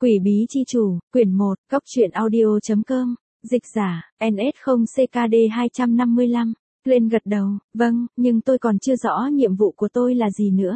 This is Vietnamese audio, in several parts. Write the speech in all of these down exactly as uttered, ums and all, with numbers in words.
Quỷ bí chi chủ, quyển một, góc truyện audio.com, dịch giả, en ét không C K D hai năm lăm. Lên gật đầu, vâng, nhưng tôi còn chưa rõ nhiệm vụ của tôi là gì nữa.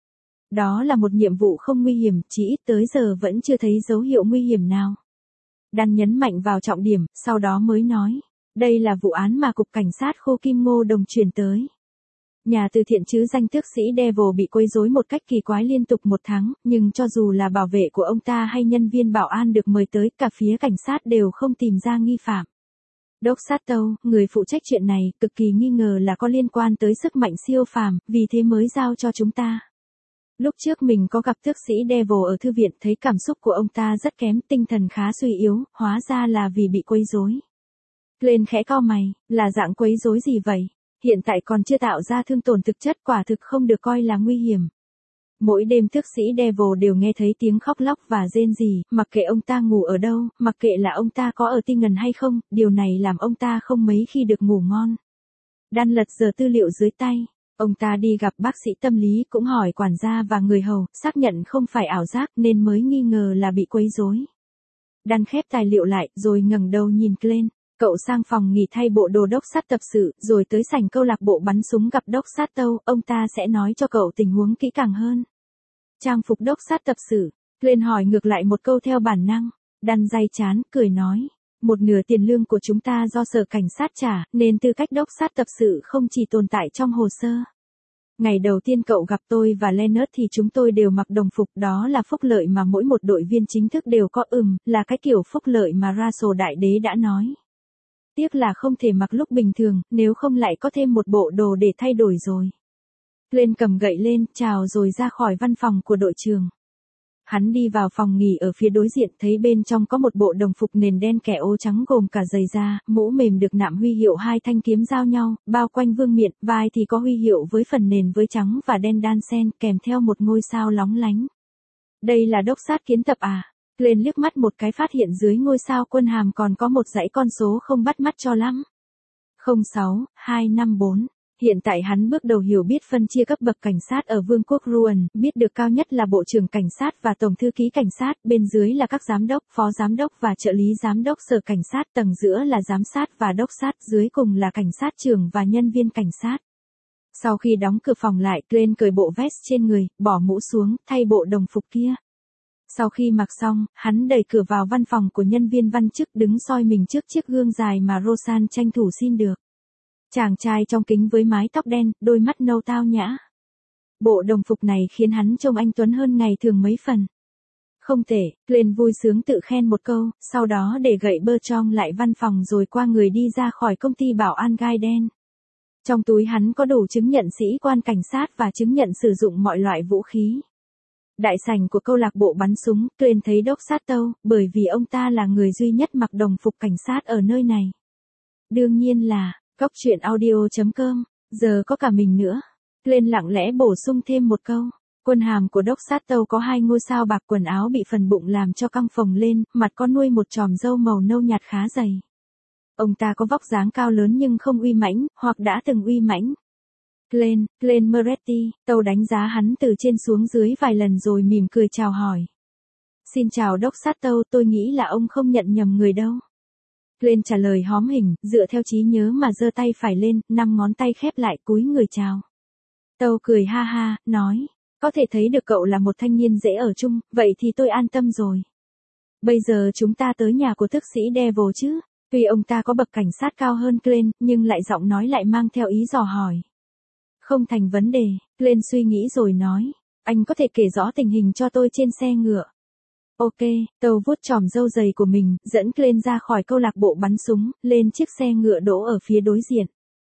Đó là một nhiệm vụ không nguy hiểm, chỉ ít tới giờ vẫn chưa thấy dấu hiệu nguy hiểm nào. Đan nhấn mạnh vào trọng điểm, sau đó mới nói, đây là vụ án mà Cục Cảnh sát Khô Kim Ngô Đồng chuyển tới. Nhà từ thiện chứ danh tước sĩ Devil bị quấy rối một cách kỳ quái liên tục một tháng, nhưng cho dù là bảo vệ của ông ta hay nhân viên bảo an được mời tới, cả phía cảnh sát đều không tìm ra nghi phạm. Doc Satto, người phụ trách chuyện này, cực kỳ nghi ngờ là có liên quan tới sức mạnh siêu phàm, vì thế mới giao cho chúng ta. Lúc trước mình có gặp tước sĩ Devil ở thư viện, thấy cảm xúc của ông ta rất kém, tinh thần khá suy yếu, hóa ra là vì bị quấy rối. Lên khẽ cau mày, là dạng quấy rối gì vậy? Hiện tại còn chưa tạo ra thương tổn thực chất, quả thực không được coi là nguy hiểm. Mỗi đêm tước sĩ Devil đều nghe thấy tiếng khóc lóc và rên rỉ, mặc kệ ông ta ngủ ở đâu, mặc kệ là ông ta có ở Tingen hay không, điều này làm ông ta không mấy khi được ngủ ngon. Đan lật giờ tư liệu dưới tay, ông ta đi gặp bác sĩ tâm lý, cũng hỏi quản gia và người hầu, xác nhận không phải ảo giác nên mới nghi ngờ là bị quấy rối. Đan khép tài liệu lại, rồi ngẩng đầu nhìn lên. Cậu sang phòng nghỉ thay bộ đồ đốc sát tập sự, rồi tới sảnh câu lạc bộ bắn súng gặp đốc sát tâu, ông ta sẽ nói cho cậu tình huống kỹ càng hơn. Trang phục đốc sát tập sự, lên hỏi ngược lại một câu theo bản năng, Đan day chán, cười nói, một nửa tiền lương của chúng ta do sở cảnh sát trả, nên tư cách đốc sát tập sự không chỉ tồn tại trong hồ sơ. Ngày đầu tiên cậu gặp tôi và Leonard thì chúng tôi đều mặc đồng phục, đó là phúc lợi mà mỗi một đội viên chính thức đều có, ừm, là cái kiểu phúc lợi mà Russell Đại Đế đã nói. Tiếc là không thể mặc lúc bình thường, nếu không lại có thêm một bộ đồ để thay đổi rồi. Lên cầm gậy lên, chào rồi ra khỏi văn phòng của đội trưởng. Hắn đi vào phòng nghỉ ở phía đối diện, thấy bên trong có một bộ đồng phục nền đen kẻ ô trắng gồm cả giày da, mũ mềm được nạm huy hiệu hai thanh kiếm giao nhau, bao quanh vương miện, vai thì có huy hiệu với phần nền với trắng và đen đan xen, kèm theo một ngôi sao lóng lánh. Đây là đốc sát kiến tập à? Lên liếc mắt một cái phát hiện dưới ngôi sao quân hàm còn có một dãy con số không bắt mắt cho lắm. không sáu hai năm bốn. Hiện tại hắn bước đầu hiểu biết phân chia cấp bậc cảnh sát ở Vương quốc Ruan, biết được cao nhất là bộ trưởng cảnh sát và tổng thư ký cảnh sát, bên dưới là các giám đốc, phó giám đốc và trợ lý giám đốc sở cảnh sát, tầng giữa là giám sát và đốc sát, dưới cùng là cảnh sát trưởng và nhân viên cảnh sát. Sau khi đóng cửa phòng lại, Glenn cởi bộ vest trên người, bỏ mũ xuống, thay bộ đồng phục kia. Sau khi mặc xong, hắn đẩy cửa vào văn phòng của nhân viên văn chức, đứng soi mình trước chiếc gương dài mà Rosan tranh thủ xin được. Chàng trai trong kính với mái tóc đen, đôi mắt nâu tao nhã. Bộ đồng phục này khiến hắn trông anh tuấn hơn ngày thường mấy phần. Không tệ, Glenn vui sướng tự khen một câu, sau đó để gậy bơ trong lại văn phòng rồi qua người đi ra khỏi công ty bảo an gai đen. Trong túi hắn có đủ chứng nhận sĩ quan cảnh sát và chứng nhận sử dụng mọi loại vũ khí. Đại sảnh của câu lạc bộ bắn súng, Glenn thấy Doc Satto, bởi vì ông ta là người duy nhất mặc đồng phục cảnh sát ở nơi này. Đương nhiên là, góc truyện audio.com, giờ có cả mình nữa. Glenn lặng lẽ bổ sung thêm một câu. Quân hàm của Doc Satto có hai ngôi sao bạc, quần áo bị phần bụng làm cho căng phồng lên, mặt có nuôi một chòm râu màu nâu nhạt khá dày. Ông ta có vóc dáng cao lớn nhưng không uy mãnh, hoặc đã từng uy mãnh. Glenn, Glenn Moretti, Tâu đánh giá hắn từ trên xuống dưới vài lần rồi mỉm cười chào hỏi. Xin chào Doc Satto, tôi nghĩ là ông không nhận nhầm người đâu. Glenn trả lời hóm hình, dựa theo trí nhớ mà giơ tay phải lên, năm ngón tay khép lại cúi người chào. Tâu cười ha ha, nói, có thể thấy được cậu là một thanh niên dễ ở chung, vậy thì tôi an tâm rồi. Bây giờ chúng ta tới nhà của tước sĩ Devil chứ, tuy ông ta có bậc cảnh sát cao hơn Glenn, nhưng lại giọng nói lại mang theo ý dò hỏi. Không thành vấn đề, Glenn suy nghĩ rồi nói, anh có thể kể rõ tình hình cho tôi trên xe ngựa. Ok, Tâu vuốt chòm râu dày của mình, dẫn Glenn ra khỏi câu lạc bộ bắn súng, lên chiếc xe ngựa đỗ ở phía đối diện.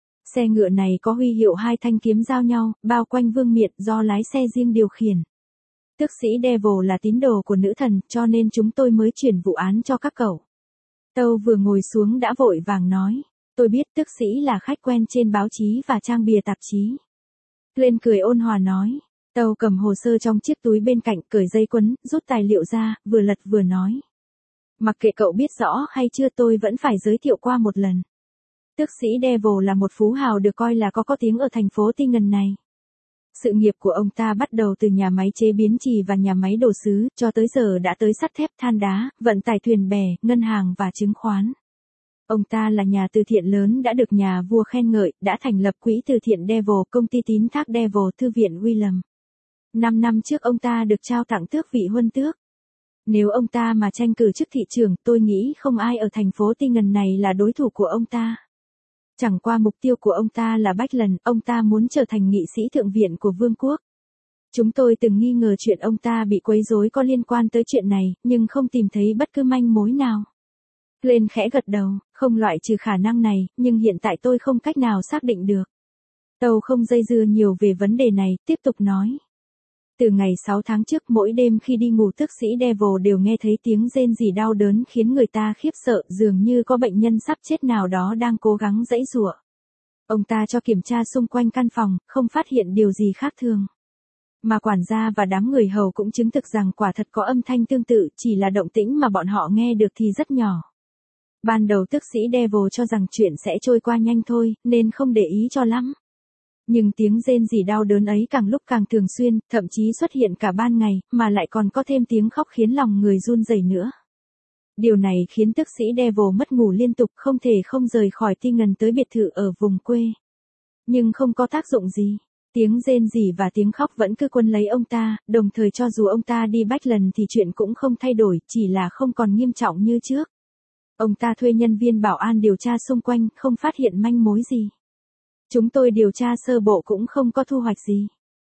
Xe ngựa này có huy hiệu hai thanh kiếm giao nhau, bao quanh vương miện, do lái xe riêng điều khiển. Tước sĩ Devil là tín đồ của nữ thần, cho nên chúng tôi mới chuyển vụ án cho các cậu. Tâu vừa ngồi xuống đã vội vàng nói. Tôi biết tước sĩ là khách quen trên báo chí và trang bìa tạp chí. Glenn cười ôn hòa nói. Tâu cầm hồ sơ trong chiếc túi bên cạnh, cởi dây quấn, rút tài liệu ra, vừa lật vừa nói. Mặc kệ cậu biết rõ hay chưa, tôi vẫn phải giới thiệu qua một lần. Tước sĩ Devil là một phú hào được coi là có có tiếng ở thành phố Tingen này. Sự nghiệp của ông ta bắt đầu từ nhà máy chế biến chì và nhà máy đồ sứ, cho tới giờ đã tới sắt thép than đá, vận tải thuyền bè, ngân hàng và chứng khoán. Ông ta là nhà từ thiện lớn đã được nhà vua khen ngợi, đã thành lập quỹ từ thiện Devil, công ty tín thác Devil, thư viện William. Năm năm trước ông ta được trao tặng tước vị huân tước. Nếu ông ta mà tranh cử chức thị trưởng, tôi nghĩ không ai ở thành phố Tingen này là đối thủ của ông ta. Chẳng qua mục tiêu của ông ta là Backlund, ông ta muốn trở thành nghị sĩ thượng viện của vương quốc. Chúng tôi từng nghi ngờ chuyện ông ta bị quấy rối có liên quan tới chuyện này, nhưng không tìm thấy bất cứ manh mối nào. Glenn khẽ gật đầu, không loại trừ khả năng này, nhưng hiện tại tôi không cách nào xác định được. Tâu không dây dưa nhiều về vấn đề này, tiếp tục nói. Từ ngày sáu tháng trước, mỗi đêm khi đi ngủ tước sĩ Devil đều nghe thấy tiếng rên rỉ đau đớn khiến người ta khiếp sợ, dường như có bệnh nhân sắp chết nào đó đang cố gắng giãy giụa. Ông ta cho kiểm tra xung quanh căn phòng, không phát hiện điều gì khác thường. Mà quản gia và đám người hầu cũng chứng thực rằng quả thật có âm thanh tương tự, chỉ là động tĩnh mà bọn họ nghe được thì rất nhỏ. Ban đầu tước sĩ Devil cho rằng chuyện sẽ trôi qua nhanh thôi, nên không để ý cho lắm. Nhưng tiếng rên rỉ đau đớn ấy càng lúc càng thường xuyên, thậm chí xuất hiện cả ban ngày, mà lại còn có thêm tiếng khóc khiến lòng người run rẩy nữa. Điều này khiến tước sĩ Devil mất ngủ liên tục, không thể không rời khỏi Tingen tới biệt thự ở vùng quê. Nhưng không có tác dụng gì. Tiếng rên rỉ và tiếng khóc vẫn cứ quấn lấy ông ta, đồng thời cho dù ông ta đi Backlund thì chuyện cũng không thay đổi, chỉ là không còn nghiêm trọng như trước. Ông ta thuê nhân viên bảo an điều tra xung quanh, không phát hiện manh mối gì. Chúng tôi điều tra sơ bộ cũng không có thu hoạch gì.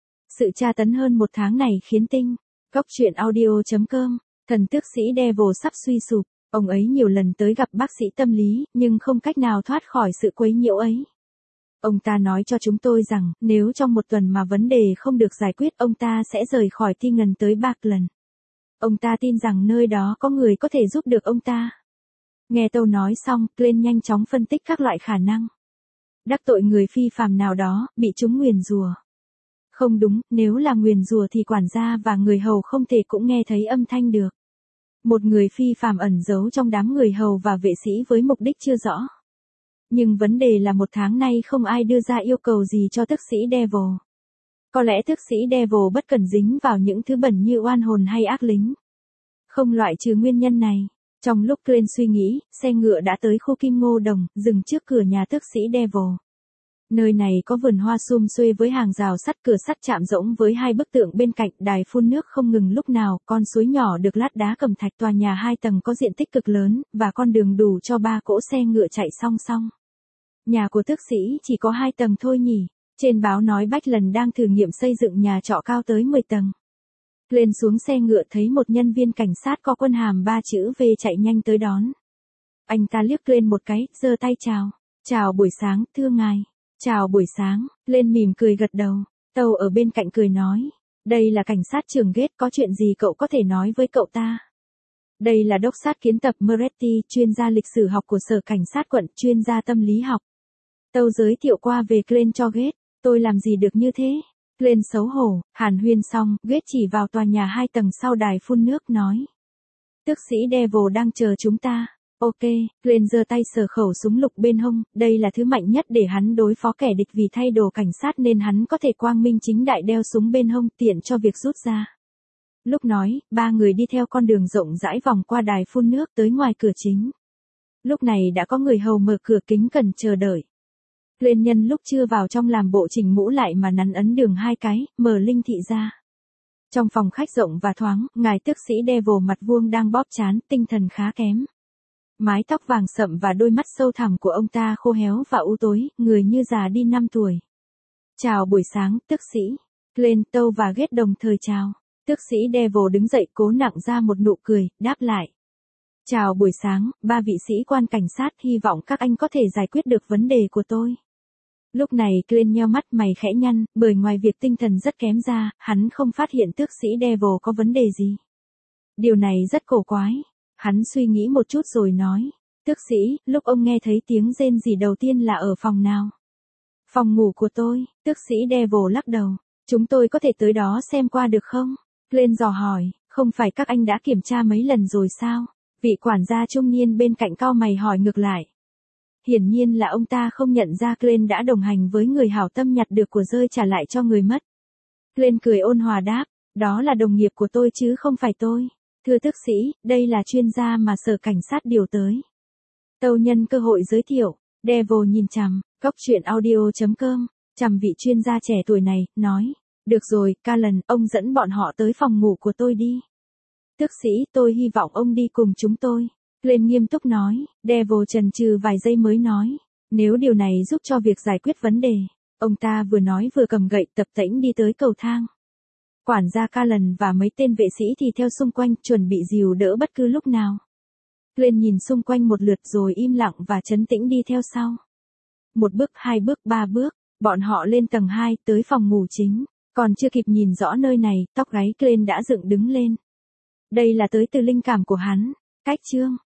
Sự tra tấn hơn một tháng này khiến tinh. Góc truyện audio chấm com, thần tước sĩ Devil sắp suy sụp. Ông ấy nhiều lần tới gặp bác sĩ tâm lý, nhưng không cách nào thoát khỏi sự quấy nhiễu ấy. Ông ta nói cho chúng tôi rằng, nếu trong một tuần mà vấn đề không được giải quyết, ông ta sẽ rời khỏi Tingen tới Backlund. Ông ta tin rằng nơi đó có người có thể giúp được ông ta. Nghe Tâu nói xong, Glenn nhanh chóng phân tích các loại khả năng. Đắc tội người phi phàm nào đó, bị chúng nguyền rủa. Không đúng, nếu là nguyền rủa thì quản gia và người hầu không thể cũng nghe thấy âm thanh được. Một người phi phàm ẩn giấu trong đám người hầu và vệ sĩ với mục đích chưa rõ. Nhưng vấn đề là một tháng nay không ai đưa ra yêu cầu gì cho tước sĩ Devil. Có lẽ tước sĩ Devil bất cần dính vào những thứ bẩn như oan hồn hay ác lính. Không loại trừ nguyên nhân này. Trong lúc Glenn suy nghĩ, xe ngựa đã tới khu Kim Ngô Đồng, dừng trước cửa nhà tước sĩ Devil. Nơi này có vườn hoa sum xuê với hàng rào sắt, cửa sắt chạm rỗng với hai bức tượng bên cạnh, đài phun nước không ngừng lúc nào, con suối nhỏ được lát đá cẩm thạch, tòa nhà hai tầng có diện tích cực lớn, và con đường đủ cho ba cỗ xe ngựa chạy song song. Nhà của tước sĩ chỉ có hai tầng thôi nhỉ? Trên báo nói Backlund đang thử nghiệm xây dựng nhà trọ cao tới mười tầng. Glenn xuống xe ngựa thấy một nhân viên cảnh sát có quân hàm ba chữ V chạy nhanh tới đón. Anh ta liếc Glenn một cái, giơ tay chào. Chào buổi sáng, thưa ngài. Chào buổi sáng, Glenn mỉm cười gật đầu. Tâu ở bên cạnh cười nói. Đây là cảnh sát trưởng Gate, có chuyện gì cậu có thể nói với cậu ta? Đây là đốc sát kiến tập Moretti, chuyên gia lịch sử học của sở cảnh sát quận, chuyên gia tâm lý học. Tâu giới thiệu qua về Glenn cho Gate. Tôi làm gì được như thế? Glenn xấu hổ, hàn huyên xong, Gate chỉ vào tòa nhà hai tầng sau đài phun nước nói. Tước sĩ Devil đang chờ chúng ta. Ok, Glenn giơ tay sờ khẩu súng lục bên hông, đây là thứ mạnh nhất để hắn đối phó kẻ địch, vì thay đồ cảnh sát nên hắn có thể quang minh chính đại đeo súng bên hông, tiện cho việc rút ra. Lúc nói, ba người đi theo con đường rộng rãi vòng qua đài phun nước tới ngoài cửa chính. Lúc này đã có người hầu mở cửa kính cẩn chờ đợi. Glenn nhân lúc chưa vào trong làm bộ chỉnh mũ lại mà nắn ấn đường hai cái, mở linh thị ra. Trong phòng khách rộng và thoáng, ngài tước sĩ Devil mặt vuông đang bóp trán, tinh thần khá kém. Mái tóc vàng sậm và đôi mắt sâu thẳm của ông ta khô héo và u tối, người như già đi năm tuổi. Chào buổi sáng, tước sĩ. Glenn, Tâu và Gate đồng thời chào. Tước sĩ Devil đứng dậy cố nặng ra một nụ cười, đáp lại. Chào buổi sáng, ba vị sĩ quan cảnh sát, hy vọng các anh có thể giải quyết được vấn đề của tôi. Lúc này Glenn nheo mắt, mày khẽ nhăn, bởi ngoài việc tinh thần rất kém ra, hắn không phát hiện tước sĩ Devil có vấn đề gì. Điều này rất cổ quái. Hắn suy nghĩ một chút rồi nói. Tước sĩ, lúc ông nghe thấy tiếng rên rỉ đầu tiên là ở phòng nào? Phòng ngủ của tôi. Tước sĩ Devil lắc đầu. Chúng tôi có thể tới đó xem qua được không? Glenn dò hỏi, không phải các anh đã kiểm tra mấy lần rồi sao? Vị quản gia trung niên bên cạnh cau mày hỏi ngược lại. Hiển nhiên là ông ta không nhận ra Glenn đã đồng hành với người hảo tâm nhặt được của rơi trả lại cho người mất. Glenn cười ôn hòa đáp, đó là đồng nghiệp của tôi chứ không phải tôi. Thưa tước sĩ, đây là chuyên gia mà sở cảnh sát điều tới. Tâu nhân cơ hội giới thiệu, Devil nhìn chằm, góc chuyện audio chấm com, chằm vị chuyên gia trẻ tuổi này, nói, được rồi, Callan, ông dẫn bọn họ tới phòng ngủ của tôi đi. Tước sĩ, tôi hy vọng ông đi cùng chúng tôi. Glenn nghiêm túc nói, Devil chần chừ vài giây mới nói, nếu điều này giúp cho việc giải quyết vấn đề. Ông ta vừa nói vừa cầm gậy tập tễnh đi tới cầu thang. Quản gia Callan và mấy tên vệ sĩ thì theo xung quanh, chuẩn bị dìu đỡ bất cứ lúc nào. Glenn nhìn xung quanh một lượt rồi im lặng và trấn tĩnh đi theo sau. Một bước, hai bước, ba bước, bọn họ lên tầng hai, tới phòng ngủ chính. Còn chưa kịp nhìn rõ nơi này, tóc gáy Glenn đã dựng đứng lên. Đây là tới từ linh cảm của hắn. Cách chương